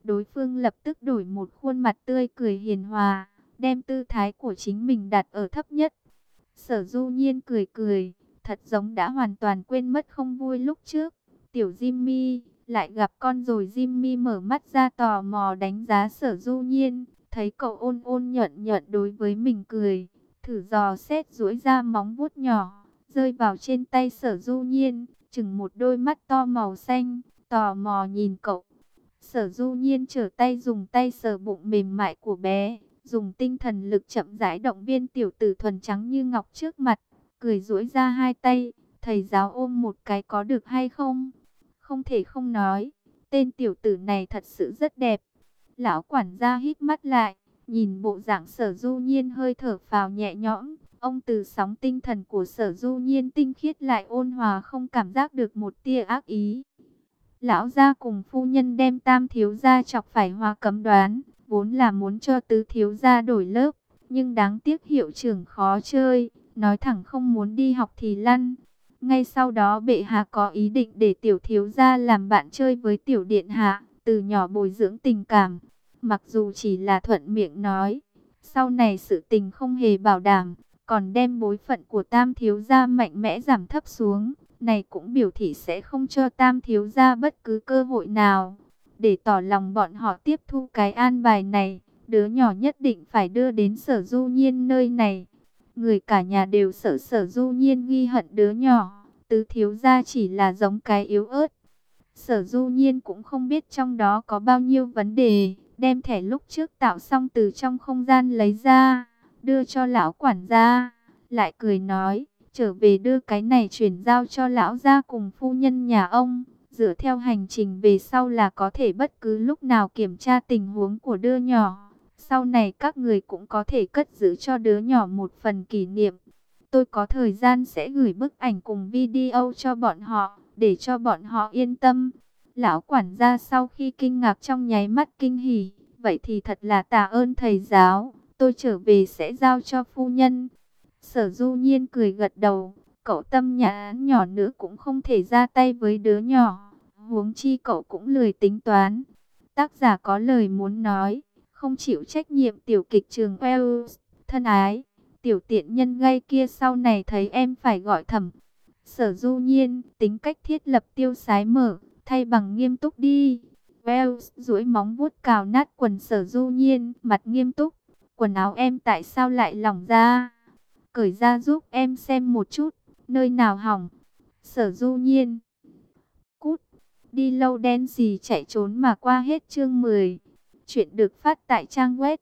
Đối phương lập tức đổi một khuôn mặt tươi cười hiền hòa, đem tư thái của chính mình đặt ở thấp nhất. Sở Du Nhiên cười cười, thật giống đã hoàn toàn quên mất không vui lúc trước. Tiểu Jimmy, lại gặp con rồi. Jimmy mở mắt ra tò mò đánh giá Sở Du Nhiên, thấy cậu ôn ôn nhuận nhuận đối với mình cười, thử dò xét duỗi ra móng vuốt nhỏ, rơi vào trên tay Sở Du Nhiên, chừng một đôi mắt to màu xanh, tò mò nhìn cậu. Sở Du Nhiên trở tay dùng tay sờ bụng mềm mại của bé, dùng tinh thần lực chậm rãi động viên tiểu tử thuần trắng như ngọc trước mặt, cười duỗi ra hai tay, thầy giáo ôm một cái có được hay không? Không thể không nói, tên tiểu tử này thật sự rất đẹp. Lão quản gia híp mắt lại, nhìn bộ dạng Sở Du Nhiên hơi thở phào nhẹ nhõm. Ông từ sóng tinh thần của Sở Du Nhiên tinh khiết lại ôn hòa, không cảm giác được một tia ác ý. Lão gia cùng phu nhân đem Tam thiếu gia chọc phải hoa cấm đoán, vốn là muốn cho Tứ thiếu gia đổi lớp, nhưng đáng tiếc hiệu trưởng khó chơi, nói thẳng không muốn đi học thì lăn. Ngay sau đó bệ hạ có ý định để tiểu thiếu gia làm bạn chơi với tiểu điện hạ, từ nhỏ bồi dưỡng tình cảm. Mặc dù chỉ là thuận miệng nói, sau này sự tình không hề bảo đảm, còn đem bối phận của Tam thiếu gia mạnh mẽ giảm thấp xuống. Này cũng biểu thị sẽ không cho Tam thiếu gia bất cứ cơ hội nào. Để tỏ lòng bọn họ tiếp thu cái an bài này, đứa nhỏ nhất định phải đưa đến Sở Du Nhiên nơi này. Người cả nhà đều sợ Sở Du Nhiên ghi hận đứa nhỏ, Tứ thiếu gia chỉ là giống cái yếu ớt. Sở Du Nhiên cũng không biết trong đó có bao nhiêu vấn đề, đem thẻ lúc trước tạo xong từ trong không gian lấy ra, đưa cho lão quản gia, lại cười nói, trở về đưa cái này chuyển giao cho lão gia cùng phu nhân nhà ông, dựa theo hành trình về sau là có thể bất cứ lúc nào kiểm tra tình huống của đứa nhỏ. Sau này các người cũng có thể cất giữ cho đứa nhỏ một phần kỷ niệm. Tôi có thời gian sẽ gửi bức ảnh cùng video cho bọn họ, để cho bọn họ yên tâm. Lão quản gia sau khi kinh ngạc trong nháy mắt kinh hỉ, vậy thì thật là tạ ơn thầy giáo, tôi trở về sẽ giao cho phu nhân. Sở Du Nhiên cười gật đầu, cậu Tâm Nhãn nhỏ nữa cũng không thể ra tay với đứa nhỏ, huống chi cậu cũng lười tính toán. Tác giả có lời muốn nói, không chịu trách nhiệm tiểu kịch trường Wells, thân ái, tiểu tiện nhân gây kia sau này thấy em phải gọi thầm. Sở Du Nhiên, tính cách thiết lập tiêu sái mở, thay bằng nghiêm túc đi. Wells duỗi móng vuốt cào nát quần Sở Du Nhiên, mặt nghiêm túc. Quần áo em tại sao lại lỏng ra? Cởi ra giúp em xem một chút, nơi nào hỏng. Sở Du Nhiên, cút, đi lâu đen gì chạy trốn mà qua hết chương 10. Chuyện được phát tại trang web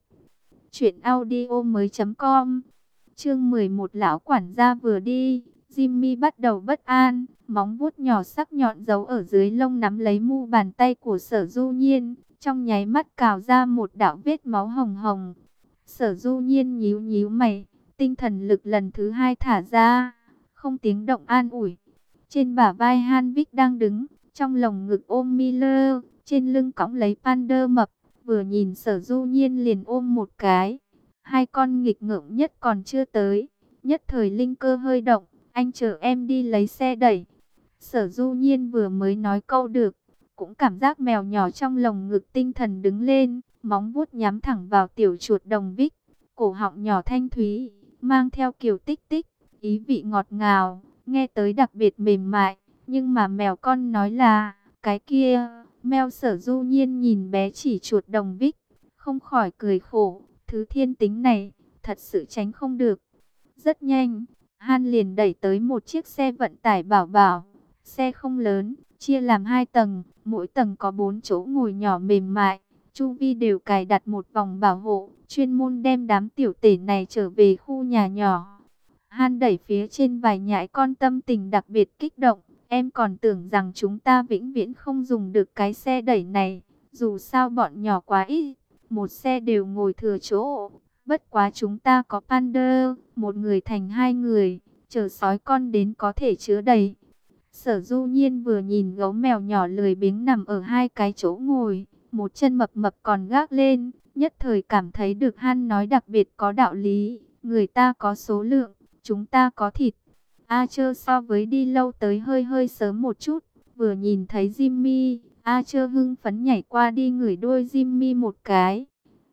truyệnaudiomoi.com. Chương 11 lão quản gia vừa đi, Jimmy bắt đầu bất an, móng vuốt nhỏ sắc nhọn giấu ở dưới lông nắm lấy mu bàn tay của Sở Du Nhiên, trong nháy mắt cào ra một đạo vết máu hồng hồng. Sở Du Nhiên nhíu nhíu mày, tinh thần lực lần thứ hai thả ra, không tiếng động an ủi. Trên bả vai Hanvik đang đứng, trong lồng ngực ôm Miller, trên lưng cõng lấy Pander mập, vừa nhìn Sở Du Nhiên liền ôm một cái. Hai con nghịch ngợm nhất còn chưa tới, nhất thời linh cơ hơi động, anh chờ em đi lấy xe đẩy. Sở Du Nhiên vừa mới nói câu được, cũng cảm giác mèo nhỏ trong lồng ngực tinh thần đứng lên, móng vuốt nhắm thẳng vào tiểu chuột đồng Vic, cổ họng nhỏ thanh thúy, mang theo kiểu tích tích, ý vị ngọt ngào, nghe tới đặc biệt mềm mại, nhưng mà mèo con nói là, cái kia, mèo. Sở Du Nhiên nhìn bé chỉ chuột đồng Vic, không khỏi cười khổ, thứ thiên tính này, thật sự tránh không được. Rất nhanh, Han liền đẩy tới một chiếc xe vận tải bảo bảo, xe không lớn, chia làm 2 tầng, mỗi tầng có 4 chỗ ngồi nhỏ mềm mại, chu vi đều cài đặt một vòng bảo hộ, chuyên môn đem đám tiểu tể này trở về khu nhà nhỏ. Han đẩy phía trên vài nhãi con tâm tình đặc biệt kích động, em còn tưởng rằng chúng ta vĩnh viễn không dùng được cái xe đẩy này, dù sao bọn nhỏ quá ít, một xe đều ngồi thừa chỗ. Bất quá chúng ta có Pander, một người thành 2 người, chờ sói con đến có thể chứa đầy. Sở Du Nhiên vừa nhìn gấu mèo nhỏ lười biếng nằm ở 2 cái chỗ ngồi, một chân mập mập còn gác lên, nhất thời cảm thấy được Han nói đặc biệt có đạo lý, người ta có số lượng, chúng ta có thịt. Archer so với đi lâu tới hơi sớm một chút, vừa nhìn thấy Jimmy, Archer hưng phấn nhảy qua đi ngửi đuôi Jimmy một cái.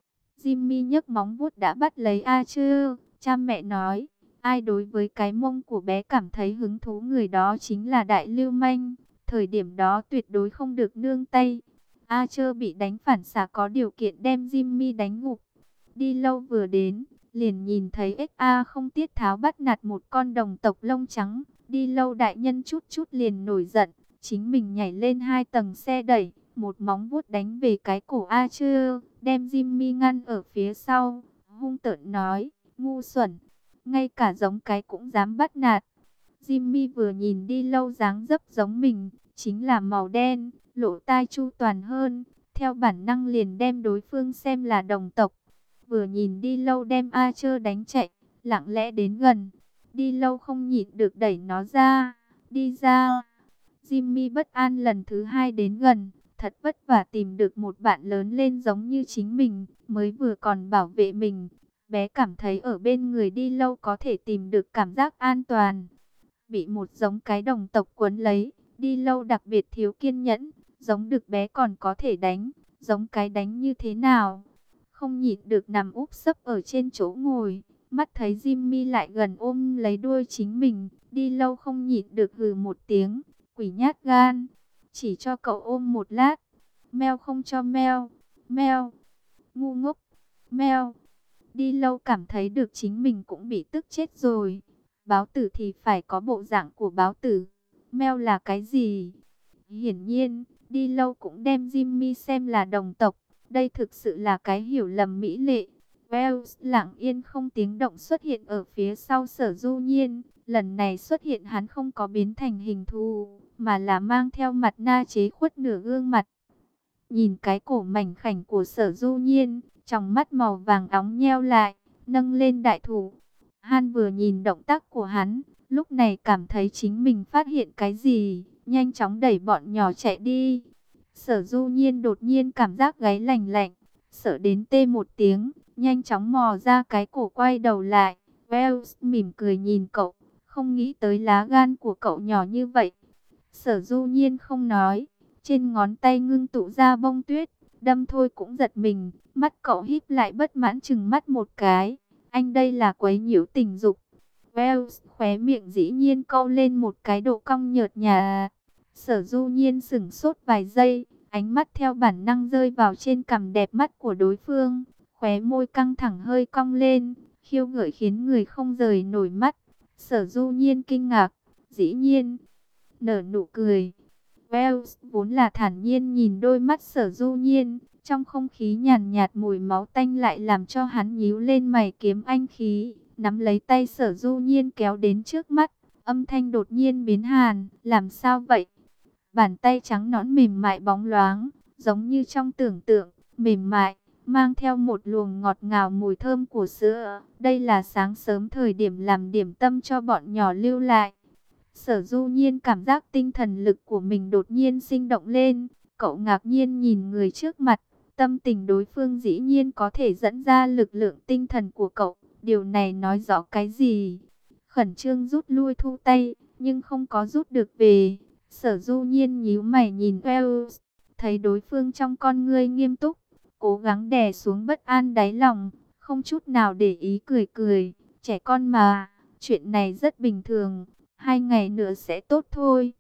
Jimmy nhấc móng vuốt đã bắt lấy Archer. Cha mẹ nói, ai đối với cái mông của bé cảm thấy hứng thú người đó chính là đại lưu manh. Thời điểm đó tuyệt đối không được nương tay. Archer bị đánh phản xạ có điều kiện đem Jimmy đánh gục. Đi lâu vừa đến, liền nhìn thấy XA không tiết tháo bắt nạt một con đồng tộc lông trắng. Đi lâu đại nhân chút chút liền nổi giận, chính mình nhảy lên 2 tầng xe đẩy, một móng vuốt đánh về cái cổ Archer, đem Jimmy ngăn ở phía sau, hung tợn nói, ngu xuẩn, ngay cả giống cái cũng dám bắt nạt. Jimmy vừa nhìn đi lâu dáng dấp giống mình, chính là màu đen, lỗ tai chu toàn hơn, theo bản năng liền đem đối phương xem là đồng tộc. Vừa nhìn đi lâu đem Archer đánh chạy, lặng lẽ đến gần, đi lâu không nhịn được đẩy nó ra, đi ra. Jimmy bất an lần thứ 2 đến gần, thật vất vả tìm được một bạn lớn lên giống như chính mình, mới vừa còn bảo vệ mình. Bé cảm thấy ở bên người đi lâu có thể tìm được cảm giác an toàn. Bị một giống cái đồng tộc quấn lấy, đi lâu đặc biệt thiếu kiên nhẫn, giống được bé còn có thể đánh, giống cái đánh như thế nào? Không nhịn được nằm úp sấp ở trên chỗ ngồi, mắt thấy Jimmy lại gần ôm lấy đuôi chính mình, đi lâu không nhịn được hừ một tiếng, quỷ nhát gan, chỉ cho cậu ôm một lát, meo không cho meo, meo, ngu ngốc, meo. Đi lâu cảm thấy được chính mình cũng bị tức chết rồi. Báo tử thì phải có bộ dạng của báo tử. Mèo là cái gì? Hiển nhiên, đi lâu cũng đem Jimmy xem là đồng tộc. Đây thực sự là cái hiểu lầm mỹ lệ. Wells lặng yên không tiếng động xuất hiện ở phía sau Sở Du Nhiên. Lần này xuất hiện hắn không có biến thành hình thù, mà là mang theo mặt nạ chế khuất nửa gương mặt. Nhìn cái cổ mảnh khảnh của Sở Du Nhiên, trong mắt màu vàng óng nheo lại, nâng lên đại thủ. Han vừa nhìn động tác của hắn, lúc này cảm thấy chính mình phát hiện cái gì, nhanh chóng đẩy bọn nhỏ chạy đi. Sở Du Nhiên đột nhiên cảm giác gáy lạnh lạnh, sợ đến tê một tiếng, nhanh chóng mò ra cái cổ quay đầu lại. Wells mỉm cười nhìn cậu, không nghĩ tới lá gan của cậu nhỏ như vậy. Sở Du Nhiên không nói, trên ngón tay ngưng tụ ra bông tuyết, đâm thôi cũng giật mình, mắt cậu híp lại bất mãn chừng mắt một cái. Anh đây là quấy nhiễu tình dục. Wells khóe miệng dĩ nhiên câu lên một cái độ cong nhợt nhạt. Sở Du Nhiên sững sốt vài giây, ánh mắt theo bản năng rơi vào trên cằm đẹp mắt của đối phương, khóe môi căng thẳng hơi cong lên, khiêu gợi khiến người không rời nổi mắt. Sở Du Nhiên kinh ngạc, dĩ nhiên nở nụ cười. Wells vốn là thản nhiên nhìn đôi mắt Sở Du Nhiên, trong không khí nhàn nhạt mùi máu tanh lại làm cho hắn nhíu lên mày kiếm anh khí, nắm lấy tay Sở Du Nhiên kéo đến trước mắt, âm thanh đột nhiên biến hàn, làm sao vậy? Bàn tay trắng nõn mềm mại bóng loáng, giống như trong tưởng tượng, mềm mại, mang theo một luồng ngọt ngào mùi thơm của sữa. Đây là sáng sớm thời điểm làm điểm tâm cho bọn nhỏ lưu lại. Sở Du Nhiên cảm giác tinh thần lực của mình đột nhiên sinh động lên, cậu ngạc nhiên nhìn người trước mặt, tâm tình đối phương dĩ nhiên có thể dẫn ra lực lượng tinh thần của cậu, điều này nói rõ cái gì? Khẩn trương rút lui thu tay, nhưng không có rút được về. Sở Du Nhiên nhíu mày nhìn Wells, thấy đối phương trong con ngươi nghiêm túc, cố gắng đè xuống bất an đáy lòng, không chút nào để ý cười cười, trẻ con mà, chuyện này rất bình thường. 2 ngày nữa sẽ tốt thôi.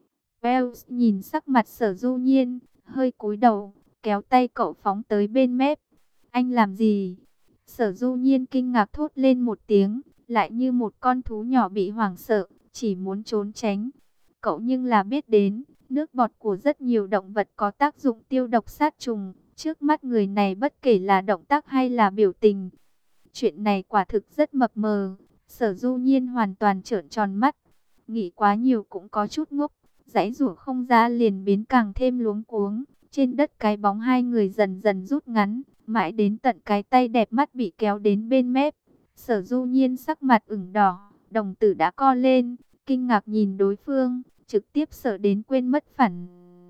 Wells nhìn sắc mặt Sở Du Nhiên, hơi cúi đầu, kéo tay cậu phóng tới bên mép. Anh làm gì? Sở Du Nhiên kinh ngạc thốt lên một tiếng, lại như một con thú nhỏ bị hoảng sợ, chỉ muốn trốn tránh. Cậu nhưng là biết đến, nước bọt của rất nhiều động vật có tác dụng tiêu độc sát trùng. Trước mắt người này bất kể là động tác hay là biểu tình, chuyện này quả thực rất mập mờ. Sở Du Nhiên hoàn toàn trợn tròn mắt. Nghĩ quá nhiều cũng có chút ngốc, giãy giụa không ra liền biến càng thêm luống cuống. Trên đất cái bóng hai người dần dần rút ngắn, mãi đến tận cái tay đẹp mắt bị kéo đến bên mép. Sở Du Nhiên sắc mặt ửng đỏ, đồng tử đã co lên, kinh ngạc nhìn đối phương, trực tiếp sợ đến quên mất phản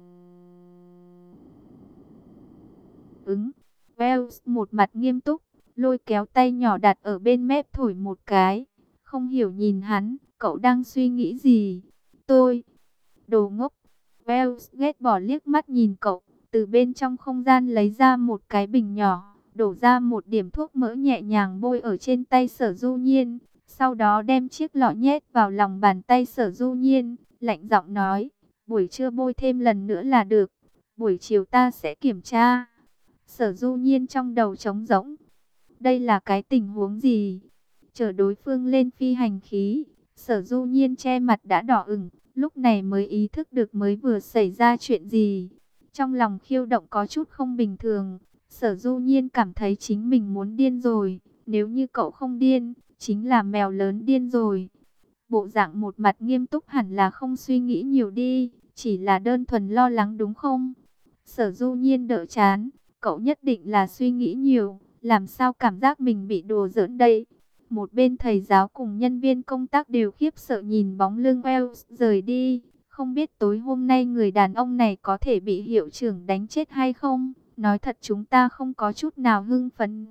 ứng. Wells một mặt nghiêm túc, lôi kéo tay nhỏ đặt ở bên mép thổi một cái, không hiểu nhìn hắn, cậu đang suy nghĩ gì? Tôi, đồ ngốc, Wells ghét bỏ liếc mắt nhìn cậu, từ bên trong không gian lấy ra một cái bình nhỏ, đổ ra một điểm thuốc mỡ nhẹ nhàng bôi ở trên tay Sở Du Nhiên. Sau đó đem chiếc lọ nhét vào lòng bàn tay Sở Du Nhiên, lạnh giọng nói, buổi trưa bôi thêm lần nữa là được, buổi chiều ta sẽ kiểm tra. Sở Du Nhiên trong đầu trống rỗng, đây là cái tình huống gì? Chờ đối phương lên phi hành khí, Sở Du Nhiên che mặt đã đỏ ửng, lúc này mới ý thức được mới vừa xảy ra chuyện gì. Trong lòng khiêu động có chút không bình thường, Sở Du Nhiên cảm thấy chính mình muốn điên rồi, nếu như cậu không điên, chính là mèo lớn điên rồi. Bộ dạng một mặt nghiêm túc hẳn là không suy nghĩ nhiều đi, chỉ là đơn thuần lo lắng đúng không? Sở Du Nhiên đỡ chán, cậu nhất định là suy nghĩ nhiều, làm sao cảm giác mình bị đùa giỡn đây? Một bên thầy giáo cùng nhân viên công tác đều khiếp sợ nhìn bóng lưng Wells rời đi, không biết tối hôm nay người đàn ông này có thể bị hiệu trưởng đánh chết hay không? Nói thật chúng ta không có chút nào hưng phấn.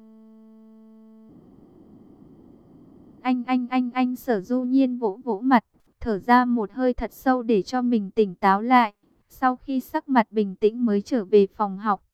Anh Sở Du Nhiên vỗ vỗ mặt, thở ra một hơi thật sâu để cho mình tỉnh táo lại. Sau khi sắc mặt bình tĩnh mới trở về phòng học.